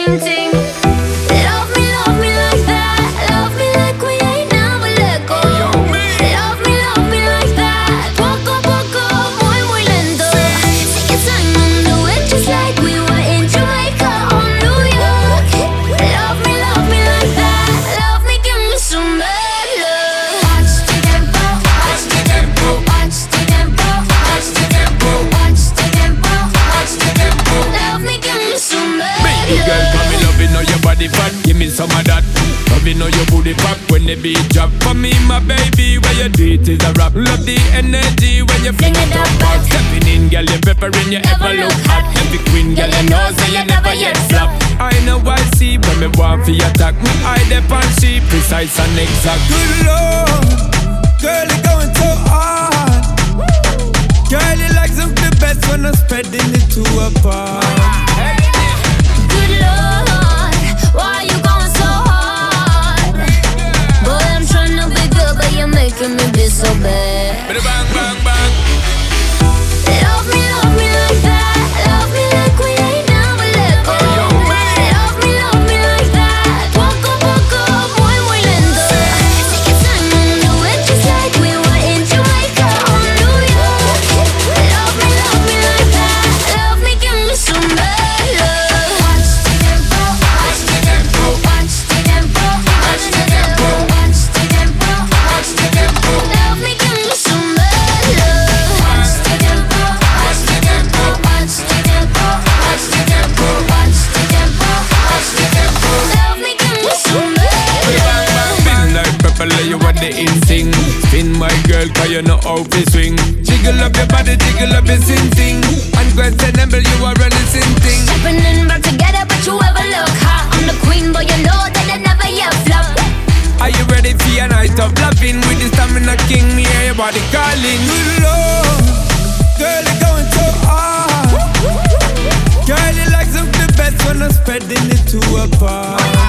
same thing. Love me like that. Love me like we ain't never let go. Love me like that. Poco a poco, muy muy lento. Take your time and do it just like we were in Jamaica or New York. Love me like that. Love me, give me some bad love. Watch the tempo, watch the tempo, watch the tempo, watch the tempo, watch the tempo, watch the tempo. Love me, give me some bad love. Baby girl, come me loving how your body fat. Give me some of that. Loving how your booty pop when the beat drop. For me, my baby, where you do it is a rap. Love the energy when you fling it up back. Stepping in, girl, you peppering, you ever look hot. Every queen, girl, you know, say you never yet flop. I know I see when me want for your attack. Me eye dep on she precise and exact. Good Lord, girl, you're going so hard. Girl, you like some the best when I'm spreading it to apart. Good Lord, why you going so hard? Boy, I'm tryna be good, but you're making me be so bad. Bang, bang, bang. Love me like that. Love me like we ain't never let go. Love me like that. Poco a poco, muy muy lento. Take your time and do it just like we were in Jamaica or New York. Love me like that. Love me, give me some bad love. Watch the tempo, watch the tempo, watch the tempo, watch the tempo, watch the tempo, watch the tempo. Love me, give me some bad love. Watch the tempo, watch the tempo, watch the tempo, watch the tempo, watch the tempo, watch the tempo. Love me, give me some bad love. Spin like pepper, you want the instinct. Spin my girl, cause you know how to swing. Jiggle up your body, jiggle up your sing. Unquestionable, you are a listen thing. Stepping in back together, but you ever look hot. I'm the queen, but you know that I never yet flop. Are you ready for your night of loving? With the stamina king, me hear your body calling. Good Lord, girl, you're going so hard. Girl, you like some the best when I'm spreading it to apart.